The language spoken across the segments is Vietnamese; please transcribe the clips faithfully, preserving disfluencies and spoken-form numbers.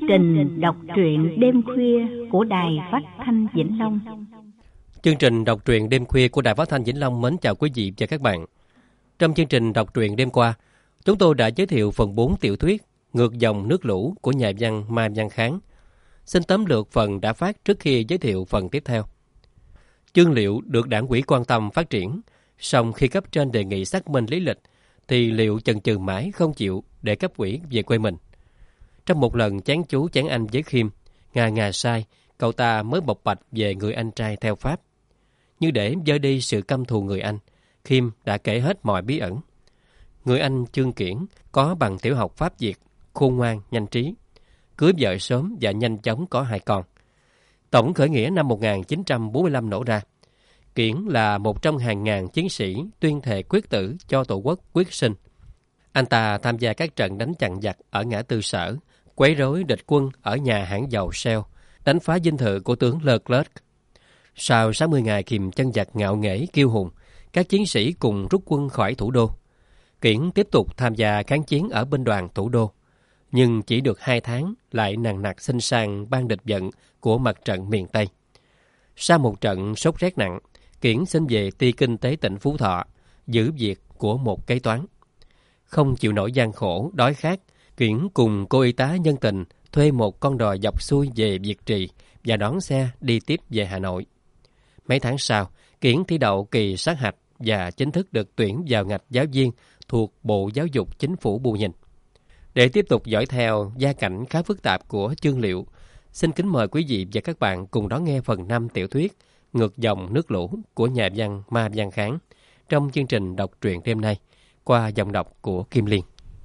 trình đọc truyện đêm khuya của Đài Phát thanh Vĩnh Long. Chương trình đọc truyện đêm khuya của Đài Phát thanh Vĩnh Long mến chào quý vị và các bạn. Trong chương trình đọc truyện đêm qua, chúng tôi đã giới thiệu phần bốn tiểu thuyết Ngược dòng nước lũ của nhà văn Mai Văn Kháng. Xin tóm lược phần đã phát trước khi giới thiệu phần tiếp theo. Chương Liệu được Đảng ủy quan tâm phát triển, song khi cấp trên đề nghị xác minh lý lịch, thì Liệu chần chừ mãi không chịu để cấp ủy về quê mình. Trong một lần chán chú chán anh với Khiêm, ngà ngà sai, cậu ta mới bộc bạch về người anh trai theo Pháp. Như để dỡ đi sự căm thù người anh, Khiêm đã kể hết mọi bí ẩn. Người anh Chương Kiển có bằng tiểu học Pháp Việt, khôn ngoan, nhanh trí, cưới vợ sớm và nhanh chóng có hai con. Tổng khởi nghĩa năm một nghìn chín trăm bốn mươi lăm nổ ra. Kiển là một trong hàng ngàn chiến sĩ tuyên thệ quyết tử cho Tổ quốc quyết sinh. Anh ta tham gia các trận đánh chặn giặc ở ngã tư Sở, quấy rối địch quân ở nhà hãng dầu Shell, đánh phá dinh thự của tướng Leclerc. Sau sáu mươi ngày kìm chân giặc ngạo nghễ kiêu hùng, các chiến sĩ cùng rút quân khỏi thủ đô. Kiển tiếp tục tham gia kháng chiến ở binh đoàn thủ đô, nhưng chỉ được hai tháng lại nằng nặc xin sang ban địch vận của mặt trận miền Tây. Sau một trận sốt rét nặng, Kiển xin về ty kinh tế tỉnh Phú Thọ, giữ việc của một kế toán. Không chịu nổi gian khổ, đói khát, Kiển cùng cô y tá nhân tình thuê một con đò dọc xuôi về Việt Trì và đón xe đi tiếp về Hà Nội. Mấy tháng sau, Kiển thi đậu kỳ sát hạch và chính thức được tuyển vào ngạch giáo viên thuộc Bộ Giáo dục Chính phủ Bù Nhìn. Để tiếp tục dõi theo gia cảnh khá phức tạp của Chương Liệu, xin kính mời quý vị và các bạn cùng đón nghe phần năm tiểu thuyết Ngược dòng nước lũ của nhà văn Mai Văn Kháng trong chương trình đọc truyện đêm nay qua giọng đọc của Kim Liên.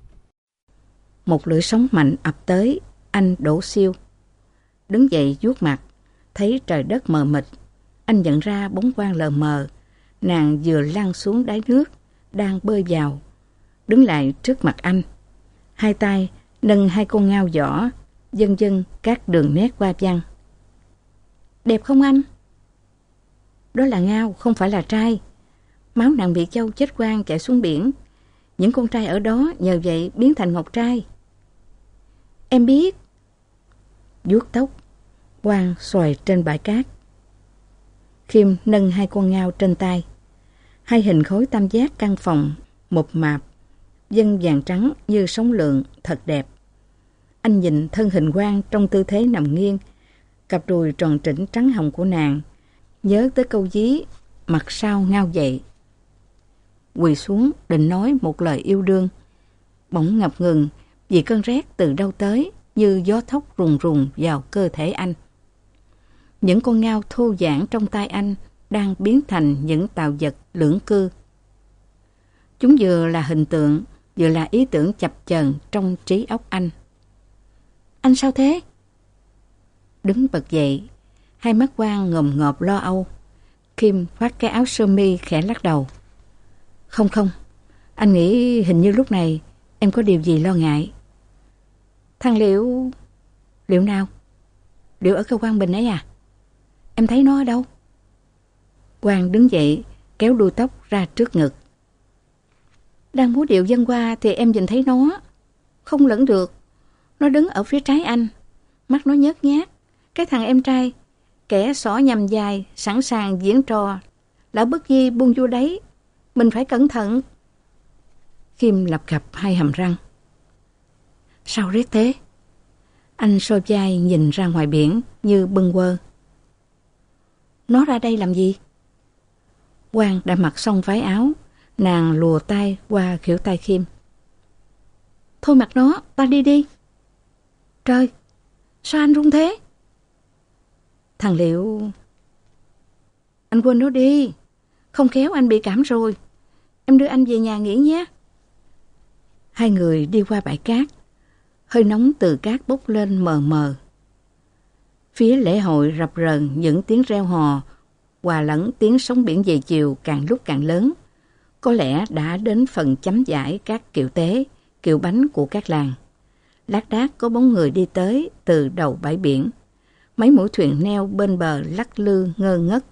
Một lưỡi sóng mạnh ập tới, anh đổ siêu. Đứng dậy vuốt mặt, thấy trời đất mờ mịt. Anh nhận ra bóng quang lờ mờ, nàng vừa lăn xuống đáy nước, đang bơi vào. Đứng lại trước mặt anh, hai tay nâng hai con ngao giỏ, vân vân các đường nét hoa văn. Đẹp không anh? Đó là ngao, không phải là trai. Máu nàng bị châu chết quang chạy xuống biển. Những con trai ở đó nhờ vậy biến thành ngọc trai. Em biết. Vuốt tóc, quang xoài trên bãi cát. Khiêm nâng hai con ngao trên tay. Hai hình khối tam giác căn phòng, mộc mạp, vân vàng trắng như sóng lượn, thật đẹp. Anh nhìn thân hình Quang trong tư thế nằm nghiêng, cặp đùi tròn trĩnh trắng hồng của nàng, nhớ tới câu dí mặt sau ngao dậy. Quỳ xuống định nói một lời yêu đương, bỗng ngập ngừng vì cơn rét từ đâu tới như gió thốc rùng rùng vào cơ thể anh. Những con ngao thô giãn trong tay anh đang biến thành những tạo vật lưỡng cư. Chúng vừa là hình tượng, vừa là ý tưởng chập chờn trong trí óc anh. Anh sao thế? Đứng bật dậy, hai mắt Quang ngồm ngộp lo âu. Kim khoác cái áo sơ mi khẽ lắc đầu. Không không, anh nghĩ hình như lúc này em có điều gì lo ngại. Thằng Liệu... Liệu nào? Liệu ở cơ quan Bình ấy à? Em thấy nó ở đâu? Quang đứng dậy, kéo đuôi tóc ra trước ngực. Đang múa điệu dân qua thì em nhìn thấy nó. Không lẫn được. Nó đứng ở phía trái anh. Mắt nó nhớt nhát. Cái thằng em trai, kẻ xỏ nhằm dài, sẵn sàng diễn trò. Lỡ bất di buông vô đấy. Mình phải cẩn thận. Khiêm lập cập hai hàm răng. Sao rét thế? Anh xô vai nhìn ra ngoài biển như bâng quơ. Nó ra đây làm gì? Quang đã mặc xong váy áo, nàng lùa tay qua khuỷu tay Khiêm. Thôi mặc nó, ta đi đi. Trời, sao anh run thế? Thằng Liệu... Anh quên nó đi, không khéo anh bị cảm rồi. Em đưa anh về nhà nghỉ nhé. Hai người đi qua bãi cát, hơi nóng từ cát bốc lên mờ mờ. Phía lễ hội rập rờn những tiếng reo hò, hòa lẫn tiếng sóng biển về chiều càng lúc càng lớn. Có lẽ đã đến phần chấm giải các kiệu tế, kiệu bánh của các làng. Lác đác có bóng người đi tới từ đầu bãi biển. Mấy mũi thuyền neo bên bờ lắc lư ngơ ngất.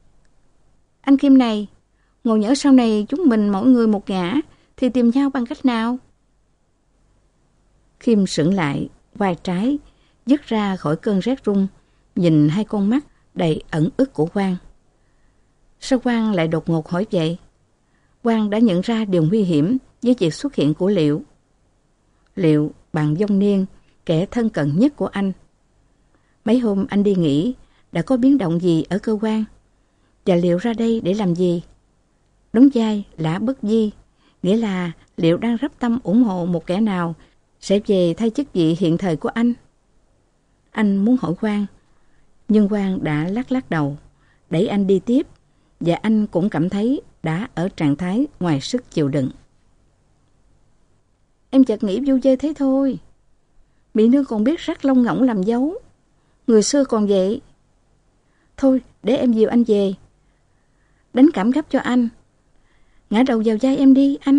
Anh Kim này, ngộ nhỡ sau này chúng mình mỗi người một ngã thì tìm nhau bằng cách nào? Kim sững lại, vai trái, dứt ra khỏi cơn rét run, nhìn hai con mắt đầy ẩn ức của Quang. Sao Quang lại đột ngột hỏi vậy? Quang đã nhận ra điều nguy hiểm với việc xuất hiện của Liệu. Liệu bạn vong niên, kẻ thân cận nhất của anh. Mấy hôm anh đi nghỉ, đã có biến động gì ở cơ quan? Và Liệu ra đây để làm gì? Đóng vai Lã Bất Vi, nghĩa là Liệu đang rắp tâm ủng hộ một kẻ nào sẽ về thay chức vị hiện thời của anh. Anh muốn hỏi Quang, nhưng Quang đã lắc lắc đầu, đẩy anh đi tiếp, và anh cũng cảm thấy đã ở trạng thái ngoài sức chịu đựng. Em chợt nghĩ vui chơi thế thôi. Mỹ Nương còn biết rắc lông ngỗng làm dấu. Người xưa còn vậy. Thôi, để em dìu anh về. Đánh cảm gấp cho anh. Ngã đầu vào vai em đi, anh.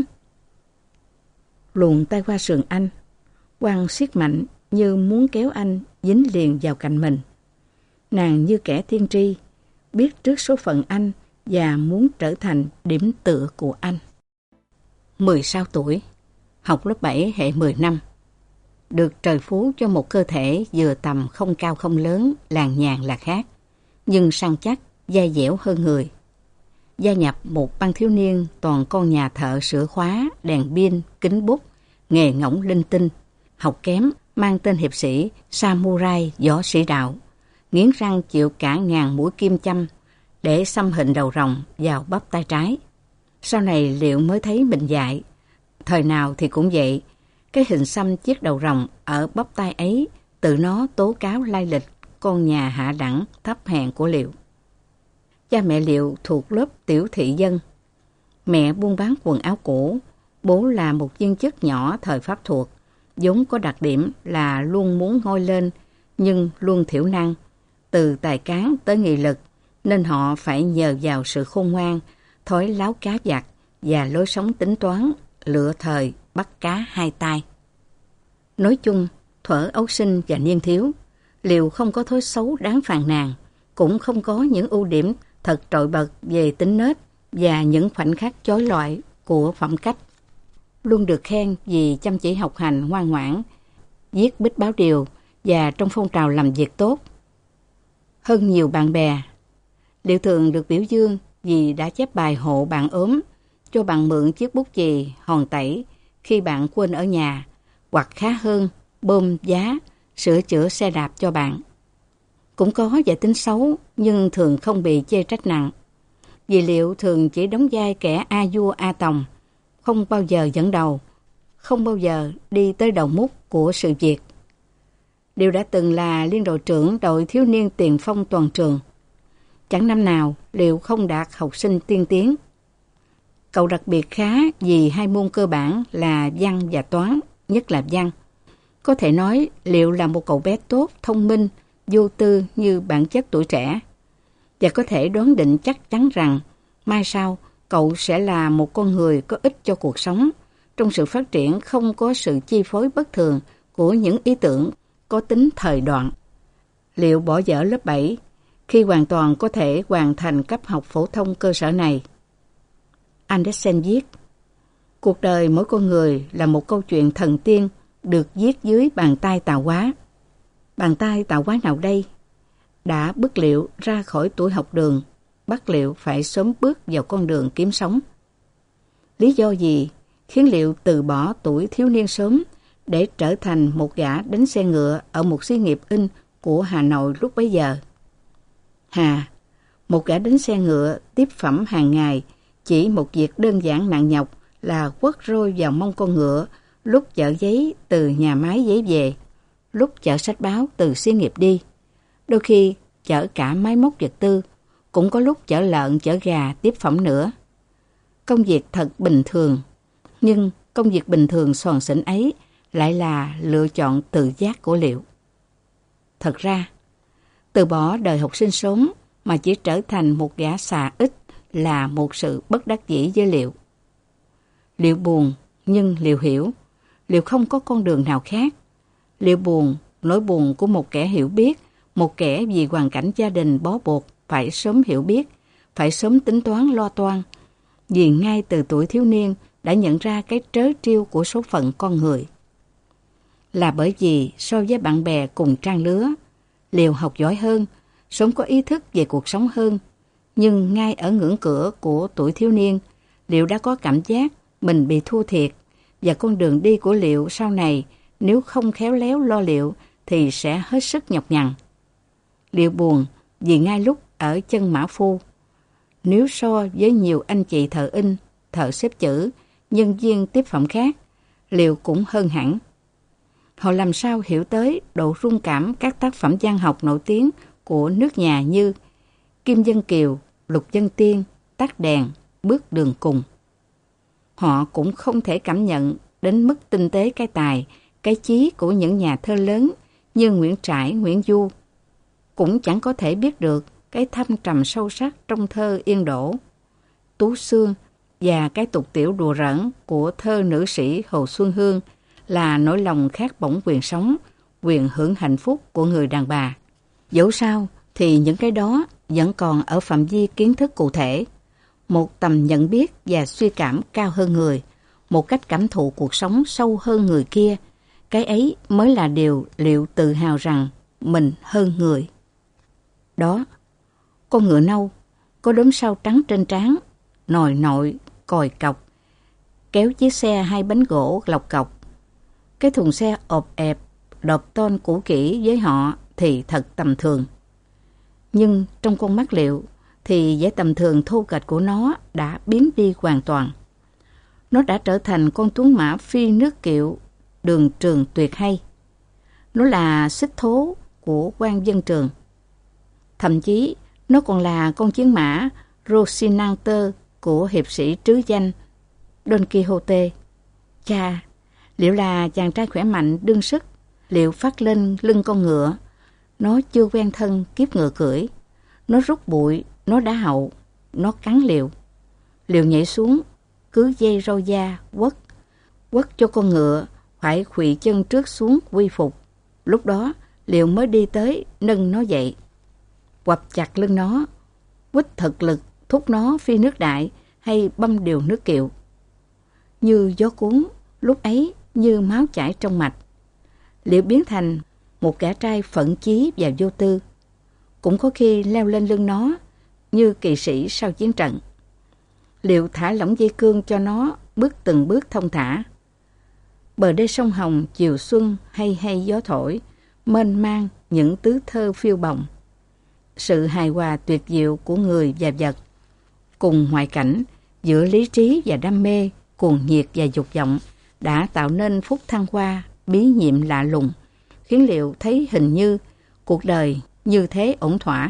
Luồn tay qua sườn anh. Quang siết mạnh như muốn kéo anh dính liền vào cạnh mình. Nàng như kẻ tiên tri, biết trước số phận anh và muốn trở thành điểm tựa của anh. mười sáu tuổi, học lớp bảy hệ mười năm. Được trời phú cho một cơ thể vừa tầm không cao không lớn, làng nhàng là khác, nhưng săn chắc, dai dẻo hơn người. Gia nhập một ban thiếu niên toàn con nhà thợ sửa khóa, đèn pin, kính bút, nghề ngỗng linh tinh, học kém, mang tên hiệp sĩ, samurai, võ sĩ đạo, nghiến răng chịu cả ngàn mũi kim châm để xăm hình đầu rồng vào bắp tay trái. Sau này Liệu mới thấy mình dại. Thời nào thì cũng vậy, cái hình xăm chiếc đầu rồng ở bắp tay ấy tự nó tố cáo lai lịch con nhà hạ đẳng thấp hèn của Liệu. Cha mẹ Liệu thuộc lớp tiểu thị dân. Mẹ buôn bán quần áo cũ, bố là một viên chức nhỏ thời Pháp thuộc, vốn có đặc điểm là luôn muốn ngoi lên nhưng luôn thiểu năng, từ tài cán tới nghị lực, nên họ phải nhờ vào sự khôn ngoan, thói láo cá vặt và lối sống tính toán, lựa thời bắt cá hai tay. Nói chung, thuở ấu sinh và niên thiếu, Liệu không có thói xấu đáng phàn nàn, cũng không có những ưu điểm thật trội bật về tính nết và những khoảnh khắc chói lọi của phẩm cách. Luôn được khen vì chăm chỉ học hành ngoan ngoãn, viết bích báo điều và trong phong trào làm việc tốt. Hơn nhiều bạn bè, Liệu thường được biểu dương vì đã chép bài hộ bạn ốm, cho bạn mượn chiếc bút chì, hòn tẩy khi bạn quên ở nhà, hoặc khá hơn, bơm giá, sửa chữa xe đạp cho bạn. Cũng có vài tính xấu, nhưng thường không bị chê trách nặng. Vì Liệu thường chỉ đóng vai kẻ a vua a tòng, không bao giờ dẫn đầu, không bao giờ đi tới đầu mút của sự việc. Liệu đã từng là liên đội trưởng đội thiếu niên tiền phong toàn trường. Chẳng năm nào Liệu không đạt học sinh tiên tiến. Cậu đặc biệt khá vì hai môn cơ bản là văn và toán, nhất là văn. Có thể nói Liệu là một cậu bé tốt, thông minh, vô tư như bản chất tuổi trẻ. Và có thể đoán định chắc chắn rằng mai sau cậu sẽ là một con người có ích cho cuộc sống, trong sự phát triển không có sự chi phối bất thường của những ý tưởng có tính thời đoạn. Liệu bỏ dở lớp bảy khi hoàn toàn có thể hoàn thành cấp học phổ thông cơ sở này. Andersen viết, cuộc đời mỗi con người là một câu chuyện thần tiên được viết dưới bàn tay tạo hóa. Bàn tay tạo hóa nào đây? Đã bức Liệu ra khỏi tuổi học đường, bắt Liệu phải sớm bước vào con đường kiếm sống. Lý do gì khiến Liệu từ bỏ tuổi thiếu niên sớm để trở thành một gã đánh xe ngựa ở một xí nghiệp in của Hà Nội lúc bấy giờ? Hà, một gã đánh xe ngựa tiếp phẩm hàng ngày, chỉ một việc đơn giản nặng nhọc là quất roi vào mông con ngựa lúc chở giấy từ nhà máy giấy về, lúc chở sách báo từ xí nghiệp đi, đôi khi chở cả máy móc vật tư, cũng có lúc chở lợn chở gà tiếp phẩm nữa. Công việc thật bình thường, nhưng công việc bình thường xoàn xỉnh ấy lại là lựa chọn tự giác của Liệu. Thật ra, từ bỏ đời học sinh sớm mà chỉ trở thành một gã xà ích là một sự bất đắc dĩ với Liệu. Liệu buồn, nhưng Liệu hiểu. Liệu không có con đường nào khác. Liệu buồn, nỗi buồn của một kẻ hiểu biết, một kẻ vì hoàn cảnh gia đình bó buộc phải sớm hiểu biết, phải sớm tính toán lo toan, vì ngay từ tuổi thiếu niên đã nhận ra cái trớ trêu của số phận con người. là bởi vì so với bạn bè cùng trang lứa, Liệu học giỏi hơn, sớm có ý thức về cuộc sống hơn. Nhưng ngay ở ngưỡng cửa của tuổi thiếu niên, Liệu đã có cảm giác mình bị thua thiệt, và con đường đi của Liệu sau này nếu không khéo léo lo liệu thì sẽ hết sức nhọc nhằn. Liệu buồn vì ngay lúc ở chân mã phu, nếu so với nhiều anh chị thợ in, thợ xếp chữ, nhân viên tiếp phẩm khác, Liệu cũng hơn hẳn. Họ làm sao hiểu tới độ rung cảm các tác phẩm văn học nổi tiếng của nước nhà như Kim Dân Kiều, Lục Dân Tiên, Tắt Đèn, Bước Đường Cùng. Họ cũng không thể cảm nhận đến mức tinh tế cái tài, cái chí của những nhà thơ lớn như Nguyễn Trãi, Nguyễn Du. Cũng chẳng có thể biết được cái thâm trầm sâu sắc trong thơ Yên Đỗ, Tú Xương và cái tục tiểu đùa rỡn của thơ nữ sĩ Hồ Xuân Hương là nỗi lòng khát bỏng quyền sống, quyền hưởng hạnh phúc của người đàn bà. Dẫu sao thì những cái đó vẫn còn ở phạm vi kiến thức cụ thể, một tầm nhận biết và suy cảm cao hơn người, một cách cảm thụ cuộc sống sâu hơn người kia. Cái ấy mới là điều Liệu tự hào rằng mình hơn người. Đó, con ngựa nâu, có đốm sau trắng trên trán, nòi nội, còi cọc, kéo chiếc xe hai bánh gỗ lọc cọc. Cái thùng xe ộp ẹp, đọp tôn cũ kỹ với họ thì thật tầm thường. Nhưng trong con mắt Liệu thì vẻ tầm thường thô kệch của nó đã biến đi hoàn toàn. Nó đã trở thành con tuấn mã phi nước kiệu, đường trường tuyệt hay. Nó là xích thố của quan dân trường. Thậm chí nó còn là con chiến mã Rocinante của hiệp sĩ trứ danh Don Quixote. Cha, Liệu là chàng trai khỏe mạnh đương sức. Liệu phát lên lưng con ngựa. Nó chưa quen thân kiếp ngựa cưỡi. Nó rút bụi, nó đá hậu, nó cắn Liệu. Liệu nhảy xuống, cứ dây râu da, quất, quất cho con ngựa phải khuỵu chân trước xuống quy phục. Lúc đó, Liệu mới đi tới nâng nó dậy, quặp chặt lưng nó, quýt thực lực thúc nó phi nước đại hay băm điều nước kiệu. Như gió cuốn, lúc ấy như máu chảy trong mạch, Liệu biến thành một gã trai phẫn chí và vô tư. Cũng có khi leo lên lưng nó như kỵ sĩ sau chiến trận. Liệu thả lỏng dây cương cho nó bước từng bước thông thả. Bờ đê sông Hồng chiều xuân hay hay gió thổi, mênh mang những tứ thơ phiêu bồng. Sự hài hòa tuyệt diệu của người và vật, cùng ngoại cảnh giữa lý trí và đam mê, cuồng nhiệt và dục vọng, đã tạo nên phút thăng hoa bí nhiệm lạ lùng, khiến Liệu thấy hình như cuộc đời như thế ổn thỏa.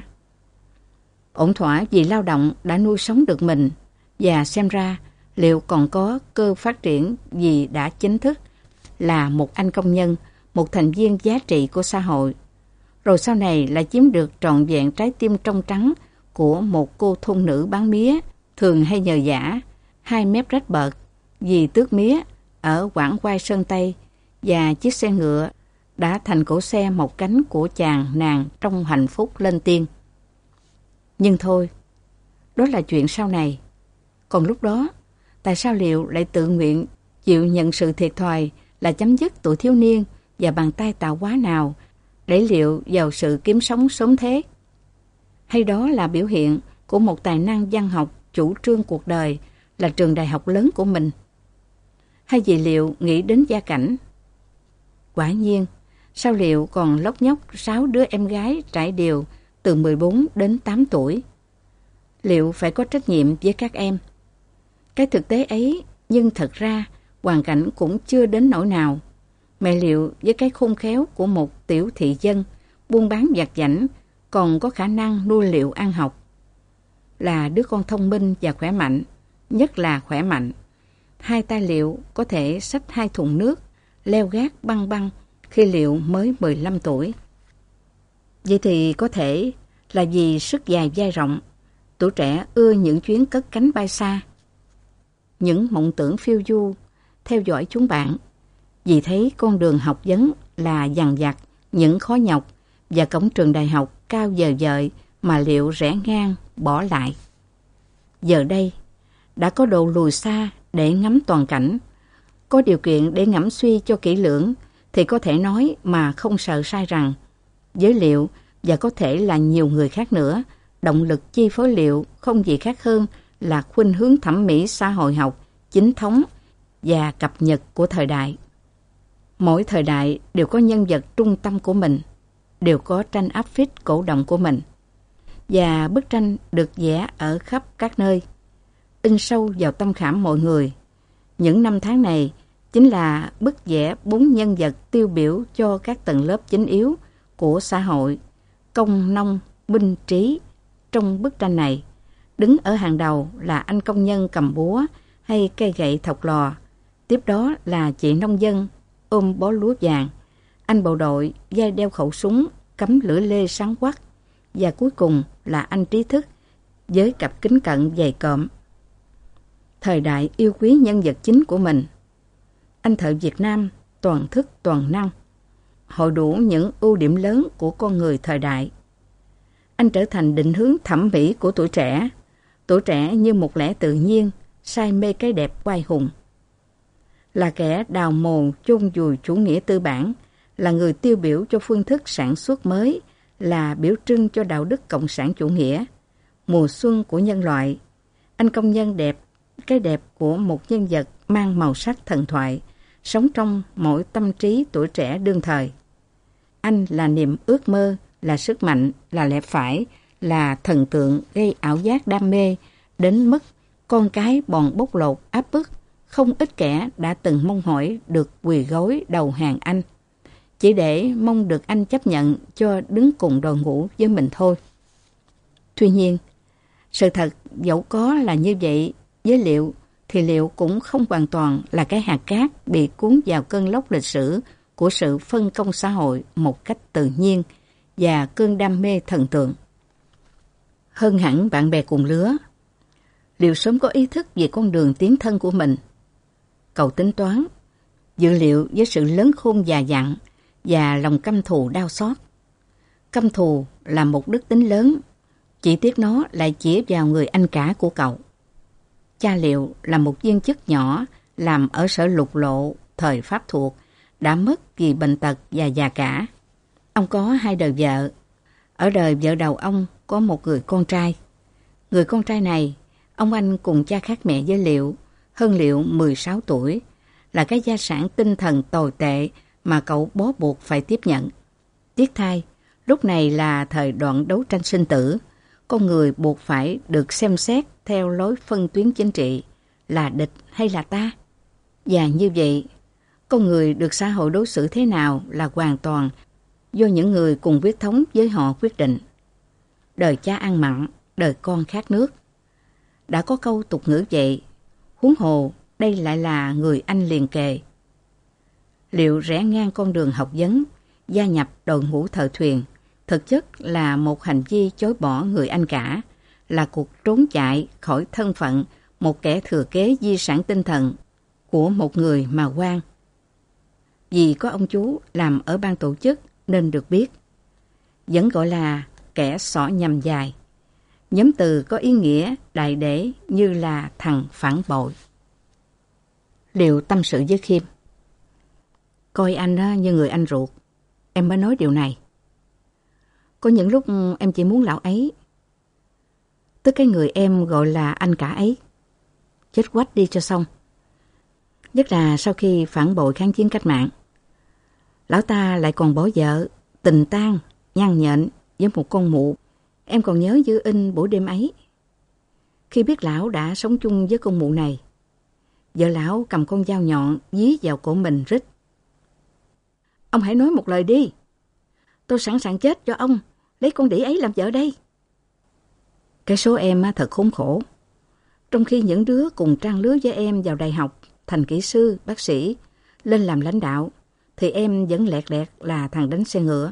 Ổn thỏa vì lao động đã nuôi sống được mình, và xem ra Liệu còn có cơ phát triển vì đã chính thức là một anh công nhân, một thành viên giá trị của xã hội. Rồi sau này lại chiếm được trọn vẹn trái tim trong trắng của một cô thôn nữ bán mía, thường hay nhờ vả, hai mép rách bợt vì tước mía ở Quảng Oai Sơn Tây, và chiếc xe ngựa đã thành cổ xe một cánh của chàng nàng trong hạnh phúc lên tiên. Nhưng thôi, đó là chuyện sau này. Còn lúc đó, tại sao Liệu lại tự nguyện chịu nhận sự thiệt thòi là chấm dứt tuổi thiếu niên và bàn tay tạo hóa nào đẩy Liệu vào sự kiếm sống sớm thế? Hay đó là biểu hiện của một tài năng văn học chủ trương cuộc đời là trường đại học lớn của mình? Hay vì Liệu nghĩ đến gia cảnh? Quả nhiên, sao Liệu còn lóc nhóc sáu đứa em gái trải đều từ mười bốn đến tám tuổi? Liệu phải có trách nhiệm với các em. Cái thực tế ấy, nhưng thật ra hoàn cảnh cũng chưa đến nỗi nào. Mẹ Liệu với cái khôn khéo của một tiểu thị dân buôn bán vặt vãnh còn có khả năng nuôi Liệu ăn học. Là đứa con thông minh và khỏe mạnh, nhất là khỏe mạnh. Hai tay Liệu có thể xách hai thùng nước, leo gác băng băng khi Liệu mới mười lăm tuổi. Vậy thì có thể là vì sức dài vai rộng, tuổi trẻ ưa những chuyến cất cánh bay xa, những mộng tưởng phiêu du, theo dõi chúng bạn. Vì thấy con đường học vấn là dằng dặc, những khó nhọc, và cổng trường đại học cao dờ dợi mà Liệu rẽ ngang, bỏ lại. Giờ đây, đã có độ lùi xa để ngắm toàn cảnh, có điều kiện để ngẫm suy cho kỹ lưỡng, thì có thể nói mà không sợ sai rằng với Liệu và có thể là nhiều người khác nữa, động lực chi phối Liệu không gì khác hơn là khuynh hướng thẩm mỹ xã hội học, chính thống và cập nhật của thời đại. Mỗi thời đại đều có nhân vật trung tâm của mình, đều có tranh áp phích cổ động của mình. Và bức tranh được vẽ ở khắp các nơi, in sâu vào tâm khảm mọi người. Những năm tháng này chính là bức vẽ bốn nhân vật tiêu biểu cho các tầng lớp chính yếu của xã hội, công nông, binh trí. Trong bức tranh này, đứng ở hàng đầu là anh công nhân cầm búa hay cây gậy thọc lò, tiếp đó là chị nông dân ôm bó lúa vàng, anh bộ đội vai đeo khẩu súng cắm lưỡi lê sáng quắc, và cuối cùng là anh trí thức với cặp kính cận dày cộm. Thời đại yêu quý nhân vật chính của mình. Anh thợ Việt Nam toàn thức toàn năng, hội đủ những ưu điểm lớn của con người thời đại. Anh trở thành định hướng thẩm mỹ của tuổi trẻ, tuổi trẻ như một lẽ tự nhiên, say mê cái đẹp oai hùng. Là kẻ đào mồ chôn vùi chủ nghĩa tư bản, là người tiêu biểu cho phương thức sản xuất mới, là biểu trưng cho đạo đức cộng sản chủ nghĩa, mùa xuân của nhân loại. Anh công nhân đẹp, cái đẹp của một nhân vật mang màu sắc thần thoại, sống trong mỗi tâm trí tuổi trẻ đương thời. Anh là niềm ước mơ, là sức mạnh, là lẽ phải, là thần tượng gây ảo giác đam mê, đến mức con cái bòn bóc lột áp bức, không ít kẻ đã từng mong mỏi được quỳ gối đầu hàng anh, chỉ để mong được anh chấp nhận cho đứng cùng đội ngũ với mình thôi. Tuy nhiên, sự thật dẫu có là như vậy với Liệu, thì Liệu cũng không hoàn toàn là cái hạt cát bị cuốn vào cơn lốc lịch sử của sự phân công xã hội một cách tự nhiên và cơn đam mê thần tượng. Hơn hẳn bạn bè cùng lứa, Liệu sớm có ý thức về con đường tiến thân của mình. Cậu tính toán, dự liệu với sự lớn khôn già dặn và lòng căm thù đau xót. Căm thù là một đức tính lớn, chỉ tiếc nó lại chĩa vào người anh cả của cậu. Cha Liệu là một viên chức nhỏ làm ở sở lục lộ thời Pháp thuộc, đã mất vì bệnh tật và già cả. Ông có hai đời vợ. Ở đời vợ đầu ông có một người con trai. Người con trai này, ông anh cùng cha khác mẹ với Liệu, hơn Liệu mười sáu tuổi, là cái gia sản tinh thần tồi tệ mà cậu bó buộc phải tiếp nhận. Tiếc thay, lúc này là thời đoạn đấu tranh sinh tử, con người buộc phải được xem xét theo lối phân tuyến chính trị, là địch hay là ta. Và như vậy, con người được xã hội đối xử thế nào là hoàn toàn do những người cùng huyết thống với họ quyết định. Đời cha ăn mặn, đời con khát nước. Đã có câu tục ngữ vậy, huống hồ đây lại là người anh liền kề. Liệu rẽ ngang con đường học vấn, gia nhập đội ngũ thợ thuyền, thực chất là một hành vi chối bỏ người anh cả, là cuộc trốn chạy khỏi thân phận một kẻ thừa kế di sản tinh thần của một người mà quan. Vì có ông chú làm ở ban tổ chức nên được biết, vẫn gọi là kẻ xỏ nhầm dài. Nhóm từ có ý nghĩa đại để như là thằng phản bội. Liệu tâm sự với Khiêm. Coi anh như người anh ruột, em mới nói điều này. Có những lúc em chỉ muốn lão ấy, tức cái người em gọi là anh cả ấy, chết quách đi cho xong. Nhất là sau khi phản bội kháng chiến cách mạng, lão ta lại còn bỏ vợ, tình tang, nhăn nhện với một con mụ. Em còn nhớ như in buổi đêm ấy. Khi biết lão đã sống chung với con mụ này, vợ lão cầm con dao nhọn dí vào cổ mình rít. Ông hãy nói một lời đi. Tôi sẵn sàng chết cho ông, lấy con đĩ ấy làm vợ đây. Cái số em thật khốn khổ. Trong khi những đứa cùng trang lứa với em vào đại học, thành kỹ sư, bác sĩ, lên làm lãnh đạo, thì em vẫn lẹt lẹt là thằng đánh xe ngựa.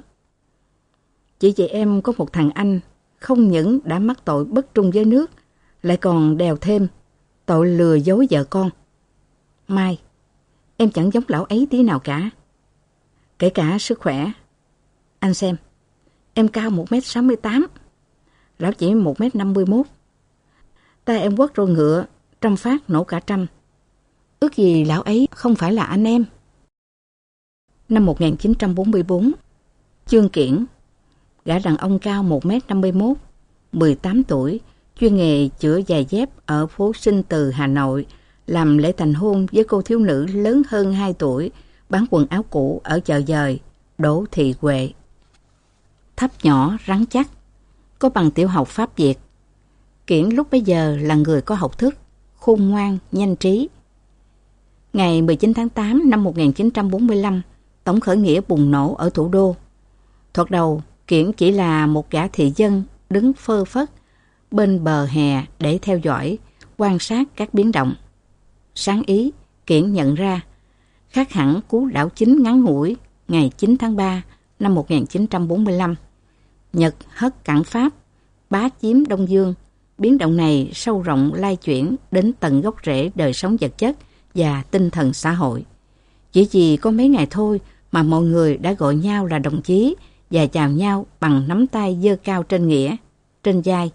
Chỉ vì em có một thằng anh không những đã mắc tội bất trung với nước, lại còn đèo thêm tội lừa dối vợ con. Mai, em chẳng giống lão ấy tí nào cả. Kể cả sức khỏe. Anh xem, em cao một mét sáu mươi tám, lão chỉ một mét năm mươi mốt. Ta em quất rồi ngựa, trăm phát nổ cả trăm. Ước gì lão ấy không phải là anh em. Năm một nghìn chín trăm bốn mươi tư, Chương Kiển, gã đàn ông cao một mét năm mươi mốt, mười tám tuổi, chuyên nghề chữa giày dép ở phố Sinh Từ, Hà Nội, làm lễ thành hôn với cô thiếu nữ lớn hơn hai tuổi, bán quần áo cũ ở chợ Dời, Đỗ Thị Huệ. Thấp nhỏ, rắn chắc, có bằng tiểu học Pháp Việt. Kiển lúc bấy giờ là người có học thức, khôn ngoan, nhanh trí. Ngày mười chín tháng tám năm một nghìn chín trăm bốn mươi lăm, tổng khởi nghĩa bùng nổ ở thủ đô. Thoạt đầu, Kiển chỉ là một gã thị dân đứng phơ phất bên bờ hè để theo dõi, quan sát các biến động. Sáng ý, Kiển nhận ra, khác hẳn cú đảo chính ngắn ngủi ngày chín tháng ba năm một nghìn chín trăm bốn mươi lăm. Nhật hất cảng Pháp, bá chiếm Đông Dương. Biến động này sâu rộng lai chuyển đến tận gốc rễ đời sống vật chất và tinh thần xã hội. Chỉ vì có mấy ngày thôi mà mọi người đã gọi nhau là đồng chí và chào nhau bằng nắm tay giơ cao trên nghĩa, trên vai.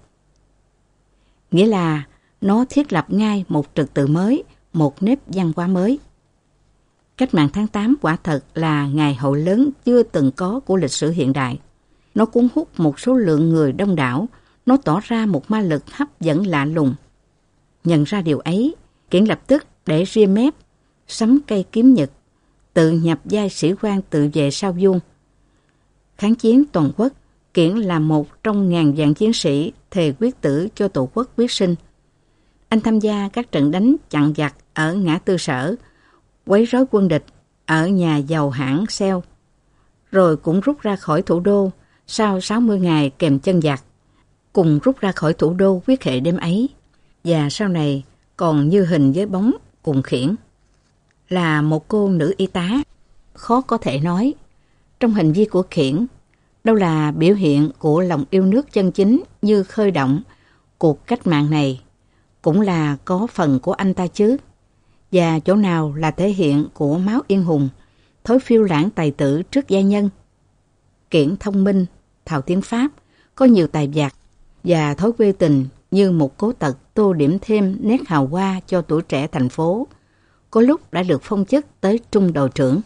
Nghĩa là nó thiết lập ngay một trật tự mới, một nếp văn hóa mới. Cách mạng tháng tám quả thật là ngày hội lớn chưa từng có của lịch sử hiện đại. Nó cuốn hút một số lượng người đông đảo, nó tỏ ra một ma lực hấp dẫn lạ lùng. Nhận ra điều ấy, Kiển lập tức để ria mép, sắm cây kiếm nhật, tự nhập vai sĩ quan tự vệ sao vuông. Kháng chiến toàn quốc, Kiển là một trong ngàn vạn chiến sĩ thề quyết tử cho tổ quốc quyết sinh. Anh tham gia các trận đánh chặn giặc ở ngã tư Sở, quấy rối quân địch ở nhà giàu hãng Shell, rồi cũng rút ra khỏi thủ đô sau sáu mươi ngày kèm chân giặc, cùng rút ra khỏi thủ đô quyết hệ đêm ấy, và sau này còn như hình với bóng cùng Khiển. Là một cô nữ y tá, khó có thể nói, trong hành vi của Khiển, đâu là biểu hiện của lòng yêu nước chân chính như khơi động cuộc cách mạng này, cũng là có phần của anh ta chứ. Và chỗ nào là thể hiện của máu yên hùng, thói phiêu lãng tài tử trước gia nhân. Kiển thông minh, thạo tiếng Pháp, có nhiều tài vặt và thói quê tình như một cố tật tô điểm thêm nét hào hoa cho tuổi trẻ thành phố, có lúc đã được phong chức tới trung đội trưởng.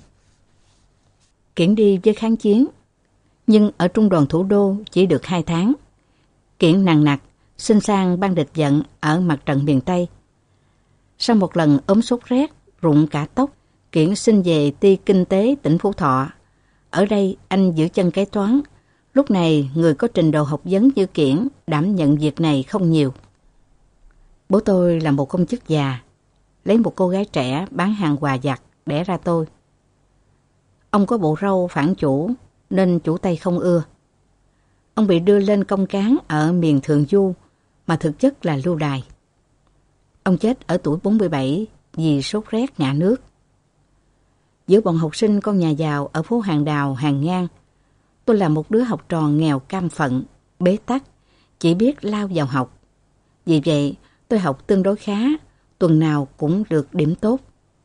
Kiển đi với kháng chiến, nhưng ở trung đoàn thủ đô chỉ được hai tháng. Kiển nặng nặc, xin sang ban địch vận ở mặt trận miền Tây. Sau một lần ốm sốt rét, rụng cả tóc, Kiển xin về ty kinh tế tỉnh Phú Thọ. Ở đây anh giữ chân kế toán. Lúc này người có trình độ học vấn như Kiển đảm nhận việc này không nhiều. Bố tôi là một công chức già, lấy một cô gái trẻ bán hàng quà vặt đẻ ra tôi. Ông có bộ râu phản chủ nên chủ Tây không ưa. Ông bị đưa lên công cán ở miền Thượng Du mà thực chất là lưu đày. Ông chết ở tuổi bốn mươi bảy vì sốt rét ngã nước. Giữa bọn học sinh con nhà giàu ở phố Hàng Đào, Hàng Ngang, tôi là một đứa học trò nghèo cam phận, bế tắc, chỉ biết lao vào học. Vì vậy, tôi học tương đối khá, tuần nào cũng được điểm tốt.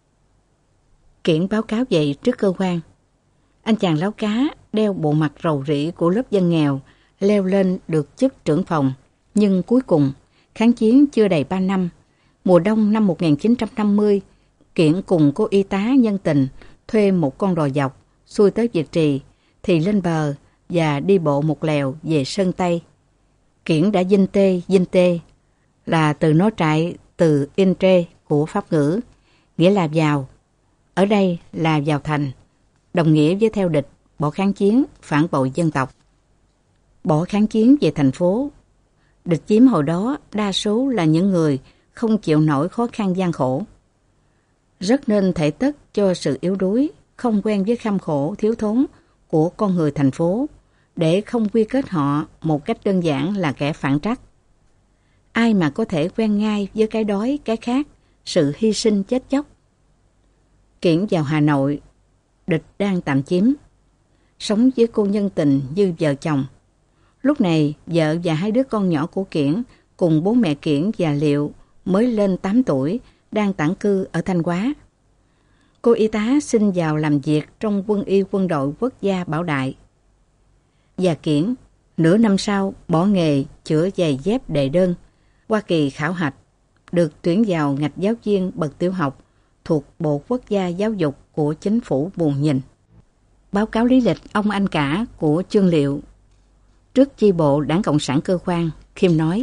Kiển báo cáo vậy trước cơ quan. Anh chàng láo cá đeo bộ mặt rầu rĩ của lớp dân nghèo, leo lên được chức trưởng phòng. Nhưng cuối cùng, kháng chiến chưa đầy ba năm. Mùa đông năm một nghìn chín trăm năm mươi, Kiển cùng cô y tá nhân tình thuê một con đò dọc xuôi tới Việt Trì, thì lên bờ và đi bộ một lèo về Sơn Tây. Kiển đã dinh tê, dinh tê là từ nói trại từ intre của Pháp ngữ, nghĩa là vào. Ở đây là vào thành, đồng nghĩa với theo địch, bỏ kháng chiến, phản bội dân tộc. Bỏ kháng chiến về thành phố. Địch chiếm hồi đó đa số là những người không chịu nổi khó khăn gian khổ. Rất nên thể tất cho sự yếu đuối, không quen với kham khổ, thiếu thốn của con người thành phố, để không quy kết họ một cách đơn giản là kẻ phản trắc. Ai mà có thể quen ngay với cái đói, cái khát, sự hy sinh chết chóc. Kiển vào Hà Nội, địch đang tạm chiếm, sống với cô nhân tình như vợ chồng. Lúc này, vợ và hai đứa con nhỏ của Kiển cùng bố mẹ Kiển và Liệu mới lên tám tuổi, đang tản cư ở Thanh Hóa. Cô y tá xin vào làm việc trong quân y quân đội quốc gia Bảo Đại. Và Kiển, nửa năm sau, bỏ nghề chữa giày dép đệ đơn, qua kỳ khảo hạch, được tuyển vào ngạch giáo viên bậc tiểu học thuộc Bộ Quốc gia Giáo dục của chính phủ Bùn Nhình. báo cáo lý lịch ông anh cả của Chương Liệu trước chi bộ Đảng Cộng sản cơ quan, Khiêm nói.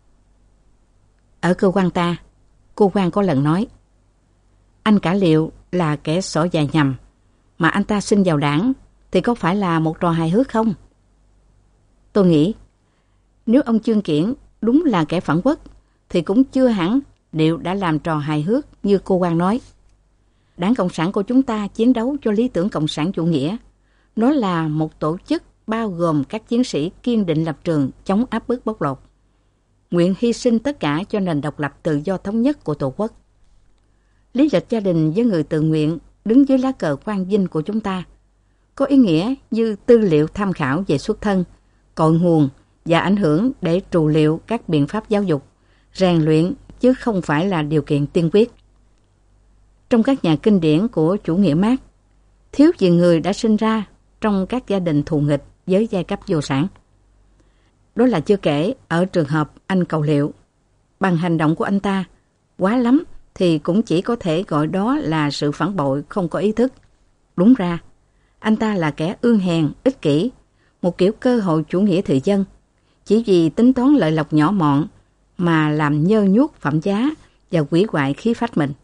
Ở cơ quan ta, cô quan có lần nói, anh cả Liệu là kẻ xỏ dài nhằm, mà anh ta xin vào đảng thì có phải là một trò hài hước không? Tôi nghĩ, nếu ông Chương Kiển đúng là kẻ phản quốc, thì cũng chưa hẳn Liệu đã làm trò hài hước như cô quan nói. Đảng Cộng sản của chúng ta chiến đấu cho lý tưởng Cộng sản chủ nghĩa. Nó là một tổ chức bao gồm các chiến sĩ kiên định lập trường chống áp bức bóc lột, nguyện hy sinh tất cả cho nền độc lập tự do thống nhất của Tổ quốc. Lý lịch gia đình với người tự nguyện đứng dưới lá cờ quang vinh của chúng ta có ý nghĩa như tư liệu tham khảo về xuất thân, cội nguồn và ảnh hưởng để trù liệu các biện pháp giáo dục, rèn luyện chứ không phải là điều kiện tiên quyết. Trong các nhà kinh điển của chủ nghĩa Mác, thiếu gì người đã sinh ra trong các gia đình thù nghịch với giai cấp vô sản. Đó là chưa kể ở trường hợp anh Cầu Liệu. Bằng hành động của anh ta, quá lắm thì cũng chỉ có thể gọi đó là sự phản bội không có ý thức. Đúng ra, anh ta là kẻ ương hèn, ích kỷ, một kiểu cơ hội chủ nghĩa thực dân, chỉ vì tính toán lợi lộc nhỏ mọn mà làm nhơ nhuốc phẩm giá và hủy hoại khí phách mình.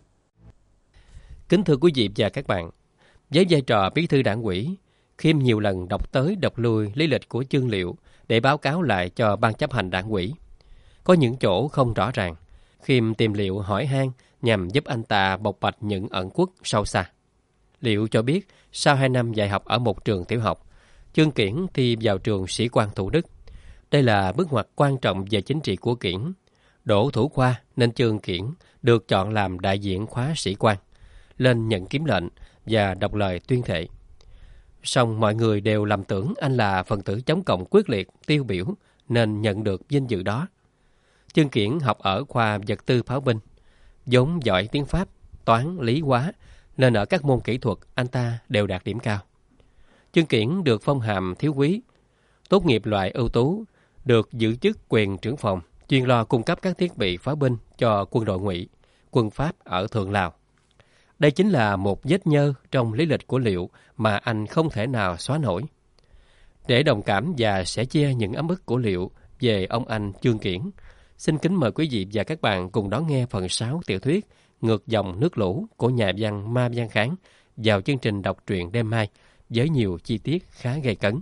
Kính thưa quý vị và các bạn, với vai trò bí thư đảng ủy, Khiêm nhiều lần đọc tới đọc lui lý lịch của Chương Liệu để báo cáo lại cho ban chấp hành đảng ủy. Có những chỗ không rõ ràng, Khiêm tìm Liệu hỏi han nhằm giúp anh ta bộc bạch những ẩn khuất sâu xa. Liệu cho biết sau hai năm dạy học ở một trường tiểu học, Chương Kiển thi vào trường sĩ quan Thủ Đức. Đây là bước ngoặt quan trọng về chính trị của Kiển. Đỗ thủ khoa nên Chương Kiển được chọn làm đại diện khóa sĩ quan, lên nhận kiếm lệnh và đọc lời tuyên thệ. Song mọi người đều lầm tưởng anh là phần tử chống cộng quyết liệt, tiêu biểu nên nhận được vinh dự đó. Chương Kiển học ở khoa vật tư pháo binh, vốn giỏi tiếng Pháp, toán, lý, hóa, nên ở các môn kỹ thuật anh ta đều đạt điểm cao. Chương Kiển được phong hàm thiếu quý, tốt nghiệp loại ưu tú, được giữ chức quyền trưởng phòng, chuyên lo cung cấp các thiết bị pháo binh cho quân đội Ngụy, quân Pháp ở Thượng Lào. Đây chính là một vết nhơ trong lý lịch của Liệu mà anh không thể nào xóa nổi. Để đồng cảm và sẻ chia những ấm ức của Liệu về ông anh Chương Kiển, xin kính mời quý vị và các bạn cùng đón nghe phần sáu tiểu thuyết Ngược dòng nước lũ của nhà văn Ma Văn Kháng vào chương trình đọc truyện đêm mai với nhiều chi tiết khá gay cấn.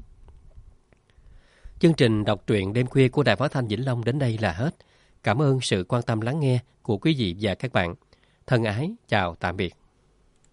Chương trình đọc truyện đêm khuya của Đài Phát thanh Vĩnh Long đến đây là hết. Cảm ơn sự quan tâm lắng nghe của quý vị và các bạn. Thân ái, chào tạm biệt.